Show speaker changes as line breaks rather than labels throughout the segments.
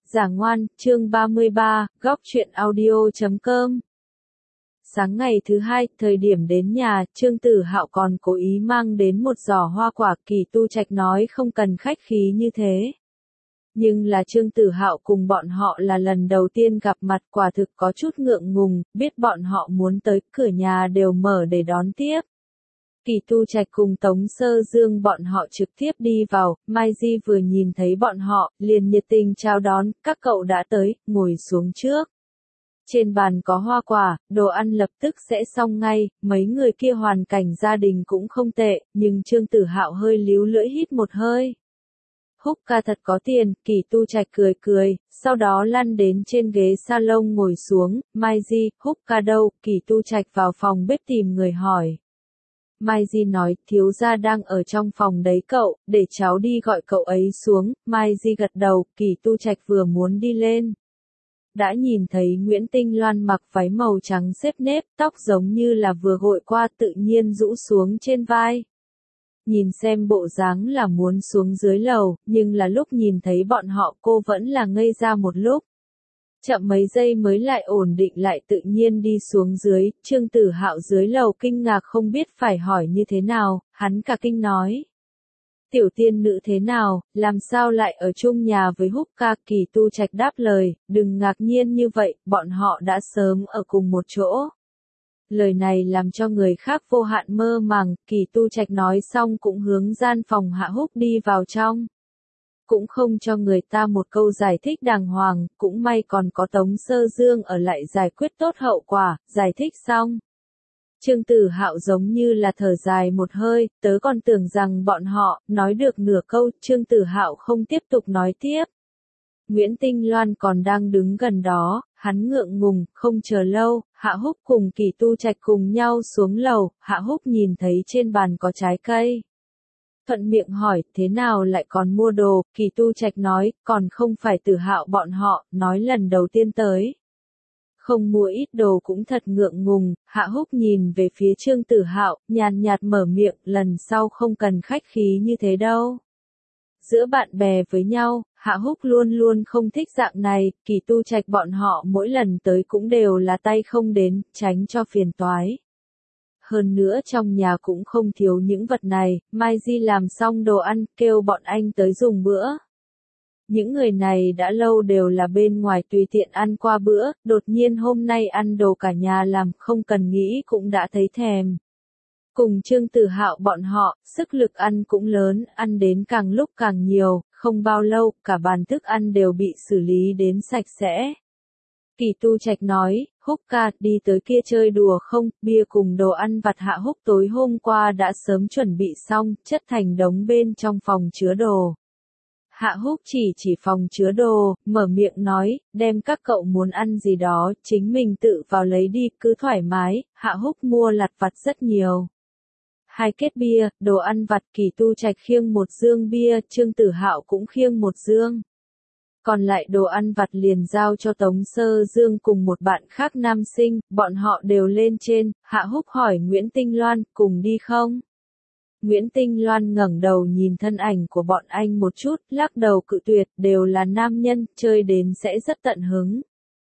Giả ngoan, chương 33, góc truyện audio.com. Sáng ngày thứ hai, thời điểm đến nhà, Trương Tử Hạo còn cố ý mang đến một giỏ hoa quả. Kỳ Tu Trạch nói không cần khách khí như thế. Nhưng là Trương Tử Hạo cùng bọn họ là lần đầu tiên gặp mặt, quả thực có chút ngượng ngùng, biết bọn họ muốn tới, cửa nhà đều mở để đón tiếp. Kỳ Tu Trạch cùng Tống Sơ Dương bọn họ trực tiếp đi vào, Mai Di vừa nhìn thấy bọn họ, liền nhiệt tình chào đón, các cậu đã tới, ngồi xuống trước. Trên bàn có hoa quả, đồ ăn lập tức sẽ xong ngay, mấy người kia hoàn cảnh gia đình cũng không tệ, nhưng Trương Tử Hạo hơi líu lưỡi hít một hơi. Húc ca thật có tiền, Kỳ Tu Trạch cười cười, sau đó lăn đến trên ghế salon ngồi xuống, Mai Di, Húc ca đâu, Kỳ Tu Trạch vào phòng bếp tìm người hỏi. Mai Di nói, thiếu gia đang ở trong phòng đấy cậu, để cháu đi gọi cậu ấy xuống. Mai Di gật đầu, Kỳ Tu Trạch vừa muốn đi lên. Đã nhìn thấy Nguyễn Tinh Loan mặc váy màu trắng xếp nếp, tóc giống như là vừa gội qua, tự nhiên rũ xuống trên vai. Nhìn xem bộ dáng là muốn xuống dưới lầu, nhưng là lúc nhìn thấy bọn họ cô vẫn là ngây ra một lúc. Chậm mấy giây mới lại ổn định lại, tự nhiên đi xuống dưới. Trương Tử Hạo dưới lầu kinh ngạc không biết phải hỏi như thế nào, hắn cả kinh nói. Tiểu tiên nữ thế nào, làm sao lại ở chung nhà với Húc ca? Kỳ Tu Trạch đáp lời, đừng ngạc nhiên như vậy, bọn họ đã sớm ở cùng một chỗ. Lời này làm cho người khác vô hạn mơ màng, Kỳ Tu Trạch nói xong cũng hướng gian phòng Hạ Húc đi vào trong. Cũng không cho người ta một câu giải thích đàng hoàng, cũng may còn có Tống Sơ Dương ở lại giải quyết tốt hậu quả. Giải thích xong, Trương Tử Hạo giống như là thở dài một hơi, tớ còn tưởng rằng bọn họ nói được nửa câu, Trương Tử Hạo không tiếp tục nói tiếp. Nguyễn Tinh Loan còn đang đứng gần đó, hắn ngượng ngùng, không chờ lâu, Hạ Húc cùng Kỳ Tu Trạch cùng nhau xuống lầu. Hạ Húc nhìn thấy trên bàn có trái cây, thuận miệng hỏi, thế nào lại còn mua đồ? Kỳ Tu Trạch nói, còn không phải Tử Hạo bọn họ, nói lần đầu tiên tới. Không mua ít đồ cũng thật ngượng ngùng. Hạ Húc nhìn về phía Trương Tử Hạo, nhàn nhạt mở miệng, lần sau không cần khách khí như thế đâu. Giữa bạn bè với nhau, Hạ Húc luôn luôn không thích dạng này. Kỳ Tu Trạch bọn họ mỗi lần tới cũng đều là tay không đến, tránh cho phiền toái. Hơn nữa trong nhà cũng không thiếu những vật này. Mai Di làm xong đồ ăn, kêu bọn anh tới dùng bữa. Những người này đã lâu đều là bên ngoài tùy tiện ăn qua bữa, đột nhiên hôm nay ăn đồ cả nhà làm, không cần nghĩ cũng đã thấy thèm. Cùng Trương Tử Hạo bọn họ, sức lực ăn cũng lớn, ăn đến càng lúc càng nhiều, không bao lâu, cả bàn thức ăn đều bị xử lý đến sạch sẽ. Kỳ Tu Trạch nói, Húc ca, đi tới kia chơi đùa không? Bia cùng đồ ăn vặt Hạ Húc tối hôm qua đã sớm chuẩn bị xong, chất thành đống bên trong phòng chứa đồ. Hạ Húc chỉ phòng chứa đồ, mở miệng nói, đem các cậu muốn ăn gì đó, chính mình tự vào lấy đi, cứ thoải mái. Hạ Húc mua lặt vặt rất nhiều. 2 kết bia, đồ ăn vặt. Kỳ Tu Trạch khiêng một dương bia, Trương Tử Hạo cũng khiêng một dương. Còn lại đồ ăn vặt liền giao cho Tống Sơ Dương cùng một bạn khác nam sinh, bọn họ đều lên trên. Hạ Húc hỏi Nguyễn Tinh Loan, cùng đi không? Nguyễn Tinh Loan ngẩng đầu nhìn thân ảnh của bọn anh một chút, lắc đầu cự tuyệt, đều là nam nhân, chơi đến sẽ rất tận hứng.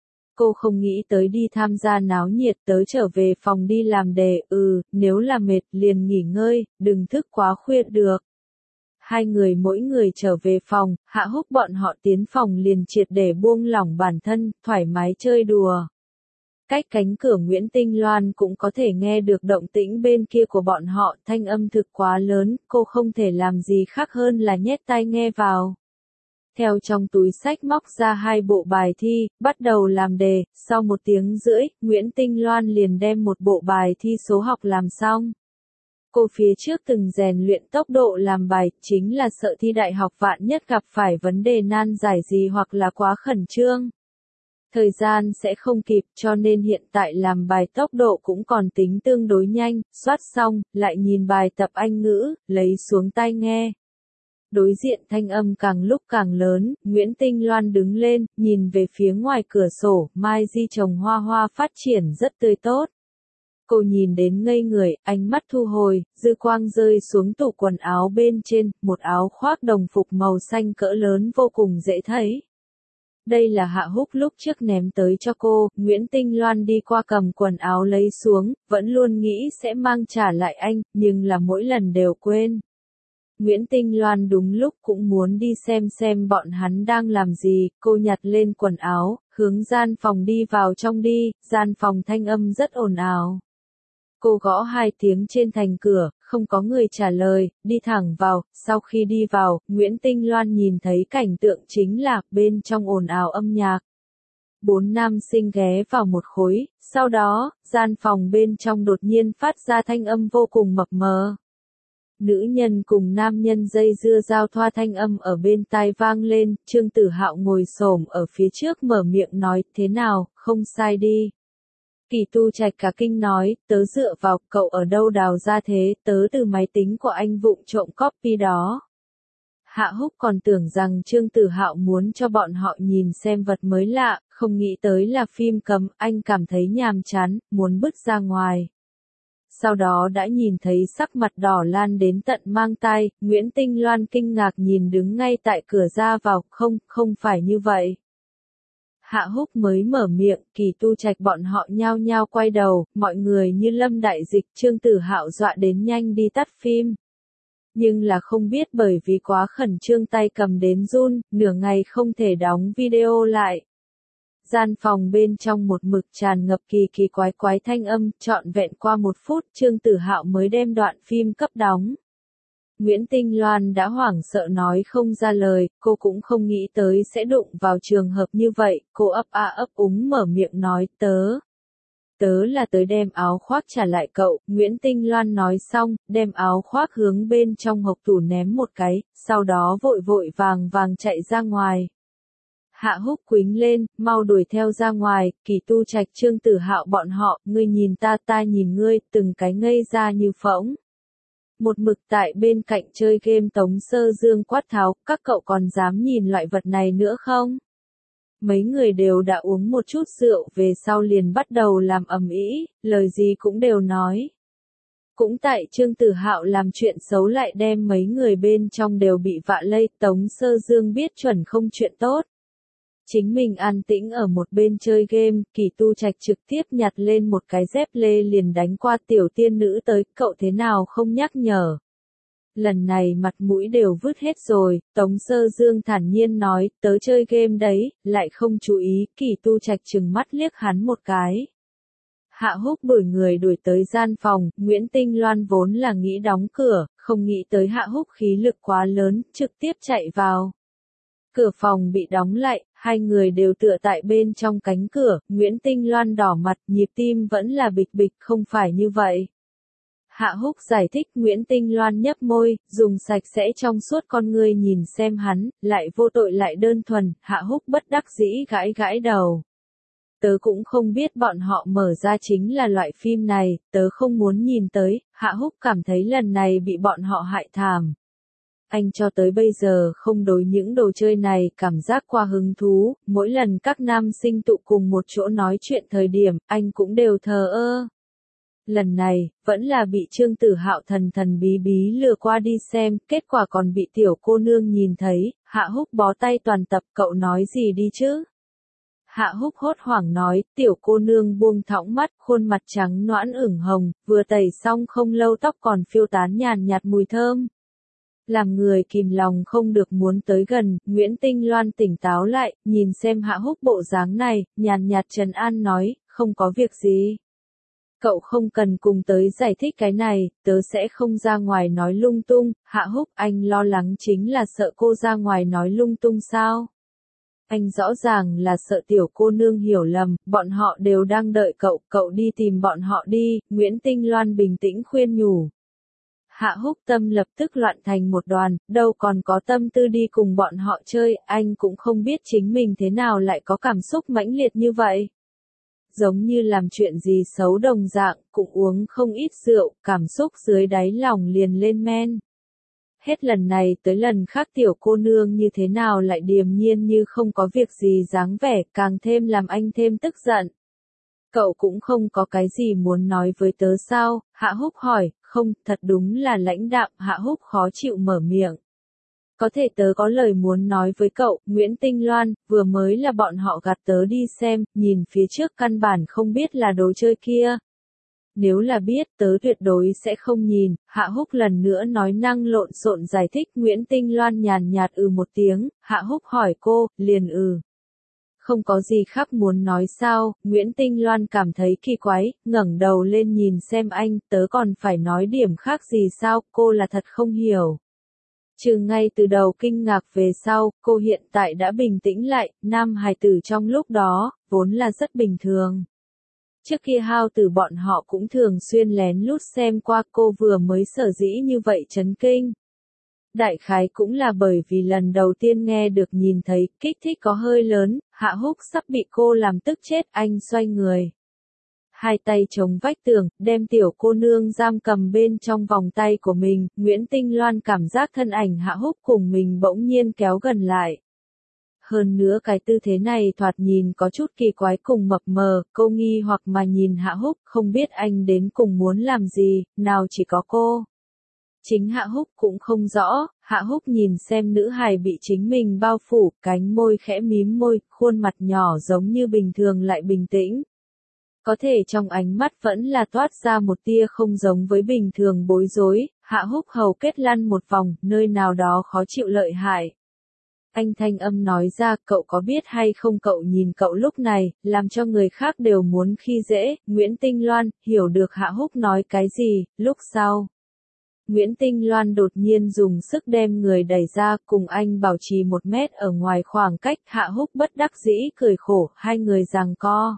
Cô không nghĩ tới đi tham gia náo nhiệt, tới trở về phòng đi làm đề, nếu là mệt liền nghỉ ngơi, đừng thức quá khuya được. Hai người mỗi người trở về phòng, Hạ Húc bọn họ tiến phòng liền triệt để buông lỏng bản thân, thoải mái chơi đùa. Cách cánh cửa Nguyễn Tinh Loan cũng có thể nghe được động tĩnh bên kia của bọn họ, thanh âm thực quá lớn, cô không thể làm gì khác hơn là nhét tai nghe vào. Theo trong túi xách móc ra 2 bộ bài thi, bắt đầu làm đề. Sau 1 tiếng rưỡi, Nguyễn Tinh Loan liền đem một bộ bài thi số học làm xong. Cô phía trước từng rèn luyện tốc độ làm bài, chính là sợ thi đại học vạn nhất gặp phải vấn đề nan giải gì hoặc là quá khẩn trương. Thời gian sẽ không kịp, cho nên hiện tại làm bài tốc độ cũng còn tính tương đối nhanh. Soát xong, lại nhìn bài tập Anh ngữ, lấy xuống tai nghe. Đối diện thanh âm càng lúc càng lớn, Nguyễn Tinh Loan đứng lên, nhìn về phía ngoài cửa sổ, Mai Di trồng hoa hoa phát triển rất tươi tốt. Cô nhìn đến ngây người, ánh mắt thu hồi, dư quang rơi xuống tủ quần áo bên trên, một áo khoác đồng phục màu xanh cỡ lớn vô cùng dễ thấy. Đây là Hạ Húc lúc trước ném tới cho cô, Nguyễn Tinh Loan đi qua cầm quần áo lấy xuống, vẫn luôn nghĩ sẽ mang trả lại anh, nhưng là mỗi lần đều quên. Nguyễn Tinh Loan đúng lúc cũng muốn đi xem bọn hắn đang làm gì, cô nhặt lên quần áo, hướng gian phòng đi vào trong đi, gian phòng thanh âm rất ồn ào. Cô gõ 2 tiếng trên thành cửa, không có người trả lời, đi thẳng vào, sau khi đi vào, Nguyễn Tinh Loan nhìn thấy cảnh tượng chính là bên trong ồn ào âm nhạc. 4 nam sinh ghé vào một khối, sau đó, gian phòng bên trong đột nhiên phát ra thanh âm vô cùng mập mờ. Nữ nhân cùng nam nhân dây dưa giao thoa thanh âm ở bên tai vang lên, Trương Tử Hạo ngồi xổm ở phía trước mở miệng nói, thế nào, không sai đi. Kỳ Tu Trạch cả kinh nói, tớ dựa vào, cậu ở đâu đào ra thế, tớ từ máy tính của anh vụng trộm copy đó. Hạ Húc còn tưởng rằng Trương Tử Hạo muốn cho bọn họ nhìn xem vật mới lạ, không nghĩ tới là phim cấm, anh cảm thấy nhàm chán, muốn bứt ra ngoài. Sau đó đã nhìn thấy sắc mặt đỏ lan đến tận mang tai, Nguyễn Tinh Loan kinh ngạc nhìn đứng ngay tại cửa ra vào, không phải như vậy. Hạ Húc mới mở miệng, Kỳ Tu Trạch bọn họ nhao nhao quay đầu, mọi người như lâm đại dịch, Trương Tử Hạo dọa đến nhanh đi tắt phim. Nhưng là không biết bởi vì quá khẩn trương tay cầm đến run, nửa ngày không thể đóng video lại. Gian phòng bên trong một mực tràn ngập kỳ quái thanh âm, trọn vẹn qua 1 phút, Trương Tử Hạo mới đem đoạn phim cấp đóng. Nguyễn Tinh Loan đã hoảng sợ nói không ra lời, cô cũng không nghĩ tới sẽ đụng vào trường hợp như vậy, cô ấp úng mở miệng nói, tớ là tới đem áo khoác trả lại cậu, Nguyễn Tinh Loan nói xong, đem áo khoác hướng bên trong hộc tủ ném một cái, sau đó vội vàng chạy ra ngoài. Hạ Húc quính lên, mau đuổi theo ra ngoài, Kỳ Tu Trạch Trương Tử Hạo bọn họ, ngươi nhìn ta nhìn ngươi, từng cái ngây ra như phỗng. Một mực tại bên cạnh chơi game Tống Sơ Dương quát tháo, các cậu còn dám nhìn loại vật này nữa không? Mấy người đều đã uống một chút rượu về sau liền bắt đầu làm ầm ĩ, lời gì cũng đều nói. Cũng tại Trương Tử Hạo làm chuyện xấu lại đem mấy người bên trong đều bị vạ lây, Tống Sơ Dương biết chuẩn không chuyện tốt. Chính mình an tĩnh ở một bên chơi game, Kỳ Tu Trạch trực tiếp nhặt lên một cái dép lê liền đánh qua tiểu tiên nữ tới, cậu thế nào không nhắc nhở. Lần này mặt mũi đều vứt hết rồi, Tống Sơ Dương thản nhiên nói, tớ chơi game đấy, lại không chú ý, Kỳ Tu Trạch trừng mắt liếc hắn một cái. Hạ Húc đuổi người đuổi tới gian phòng, Nguyễn Tinh Loan vốn là nghĩ đóng cửa, không nghĩ tới Hạ Húc khí lực quá lớn, trực tiếp chạy vào. Cửa phòng bị đóng lại, hai người đều tựa tại bên trong cánh cửa, Nguyễn Tinh Loan đỏ mặt, nhịp tim vẫn là bịch không phải như vậy. Hạ Húc giải thích, Nguyễn Tinh Loan nhấp môi, dùng sạch sẽ trong suốt con ngươi nhìn xem hắn, lại vô tội lại đơn thuần, Hạ Húc bất đắc dĩ gãi đầu. Tớ cũng không biết bọn họ mở ra chính là loại phim này, tớ không muốn nhìn tới, Hạ Húc cảm thấy lần này bị bọn họ hại thảm. Anh cho tới bây giờ không đối những đồ chơi này cảm giác qua hứng thú, mỗi lần các nam sinh tụ cùng một chỗ nói chuyện thời điểm, anh cũng đều thờ ơ. Lần này, vẫn là bị Trương Tử Hạo thần bí lừa qua đi xem, kết quả còn bị tiểu cô nương nhìn thấy, Hạ Húc bó tay toàn tập, cậu nói gì đi chứ? Hạ Húc hốt hoảng nói, tiểu cô nương buông thõng mắt, khuôn mặt trắng nõn ửng hồng, vừa tẩy xong không lâu tóc còn phiêu tán nhàn nhạt mùi thơm. Làm người kìm lòng không được muốn tới gần, Nguyễn Tinh Loan tỉnh táo lại, nhìn xem Hạ Húc bộ dáng này, nhàn nhạt trấn an nói, không có việc gì. Cậu không cần cùng tới giải thích cái này, tớ sẽ không ra ngoài nói lung tung, Hạ Húc anh lo lắng chính là sợ cô ra ngoài nói lung tung sao? Anh rõ ràng là sợ tiểu cô nương hiểu lầm, bọn họ đều đang đợi cậu đi tìm bọn họ đi, Nguyễn Tinh Loan bình tĩnh khuyên nhủ. Hạ Húc tâm lập tức loạn thành một đoàn, đâu còn có tâm tư đi cùng bọn họ chơi, anh cũng không biết chính mình thế nào lại có cảm xúc mãnh liệt như vậy. Giống như làm chuyện gì xấu đồng dạng, cũng uống không ít rượu, cảm xúc dưới đáy lòng liền lên men. Hết lần này tới lần khác tiểu cô nương như thế nào lại điềm nhiên như không có việc gì dáng vẻ, càng thêm làm anh thêm tức giận. Cậu cũng không có cái gì muốn nói với tớ sao? Hạ Húc hỏi, không, thật đúng là lãnh đạm, Hạ Húc khó chịu mở miệng. Có thể tớ có lời muốn nói với cậu, Nguyễn Tinh Loan, vừa mới là bọn họ gạt tớ đi xem, nhìn phía trước căn bản không biết là đồ chơi kia. Nếu là biết, tớ tuyệt đối sẽ không nhìn, Hạ Húc lần nữa nói năng lộn xộn giải thích. Nguyễn Tinh Loan nhàn nhạt một tiếng, Hạ Húc hỏi cô, liền Không có gì khác muốn nói sao, Nguyễn Tinh Loan cảm thấy kỳ quái, ngẩng đầu lên nhìn xem anh, tớ còn phải nói điểm khác gì sao, cô là thật không hiểu. Trừ ngay từ đầu kinh ngạc về sau, cô hiện tại đã bình tĩnh lại, nam hài tử trong lúc đó, vốn là rất bình thường. Trước kia Hao Tử bọn họ cũng thường xuyên lén lút xem qua, cô vừa mới sở dĩ như vậy chấn kinh. Đại khái cũng là bởi vì lần đầu tiên nghe được nhìn thấy, kích thích có hơi lớn, Hạ Húc sắp bị cô làm tức chết, anh xoay người. Hai tay chống vách tường, đem tiểu cô nương giam cầm bên trong vòng tay của mình, Nguyễn Tinh Loan cảm giác thân ảnh Hạ Húc cùng mình bỗng nhiên kéo gần lại. Hơn nữa cái tư thế này thoạt nhìn có chút kỳ quái cùng mập mờ, cô nghi hoặc mà nhìn Hạ Húc, không biết anh đến cùng muốn làm gì, nào chỉ có cô. Chính Hạ Húc cũng không rõ, Hạ Húc nhìn xem nữ hài bị chính mình bao phủ, cánh môi khẽ mím môi, khuôn mặt nhỏ giống như bình thường lại bình tĩnh. Có thể trong ánh mắt vẫn là toát ra một tia không giống với bình thường bối rối, Hạ Húc hầu kết lăn một vòng, nơi nào đó khó chịu lợi hại. Anh thanh âm nói ra, cậu có biết hay không, cậu nhìn cậu lúc này, làm cho người khác đều muốn khi dễ. Nguyễn Tinh Loan, hiểu được Hạ Húc nói cái gì, lúc sau. Nguyễn Tinh Loan đột nhiên dùng sức đem người đẩy ra, cùng anh bảo trì 1 mét ở ngoài khoảng cách. Hạ Húc bất đắc dĩ cười khổ, hai người giằng co.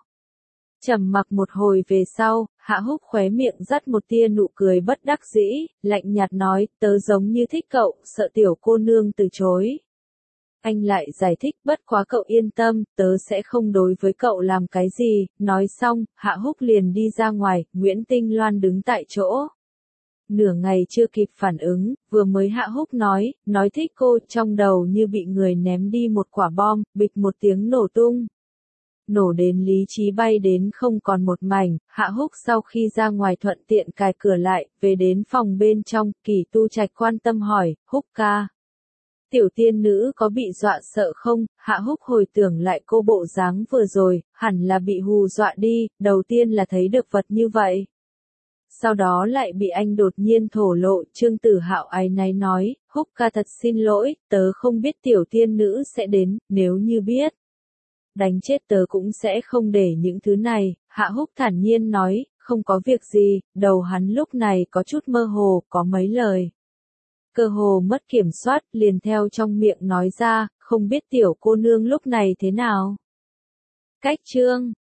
Trầm mặc một hồi về sau, Hạ Húc khóe miệng dắt một tia nụ cười bất đắc dĩ, lạnh nhạt nói, tớ giống như thích cậu, sợ tiểu cô nương từ chối. Anh lại giải thích, bất quá cậu yên tâm, tớ sẽ không đối với cậu làm cái gì. Nói xong, Hạ Húc liền đi ra ngoài, Nguyễn Tinh Loan đứng tại chỗ. Nửa ngày chưa kịp phản ứng, vừa mới Hạ Húc nói thích cô, trong đầu như bị người ném đi một quả bom, bịch một tiếng nổ tung. Nổ đến lý trí bay đến không còn một mảnh, Hạ Húc sau khi ra ngoài thuận tiện cài cửa lại, về đến phòng bên trong, Kỳ Tu Trạch quan tâm hỏi, Húc ca. Tiểu tiên nữ có bị dọa sợ không? Hạ Húc hồi tưởng lại cô bộ dáng vừa rồi, hẳn là bị hù dọa đi, đầu tiên là thấy được vật như vậy. Sau đó lại bị anh đột nhiên thổ lộ, Trương Tử Hạo áy náy nói, Húc ca thật xin lỗi, tớ không biết tiểu tiên nữ sẽ đến, nếu như biết. Đánh chết tớ cũng sẽ không để những thứ này, Hạ Húc thản nhiên nói, không có việc gì, đầu hắn lúc này có chút mơ hồ, có mấy lời. Cơ hồ mất kiểm soát, liền theo trong miệng nói ra, không biết tiểu cô nương lúc này thế nào. Cách chương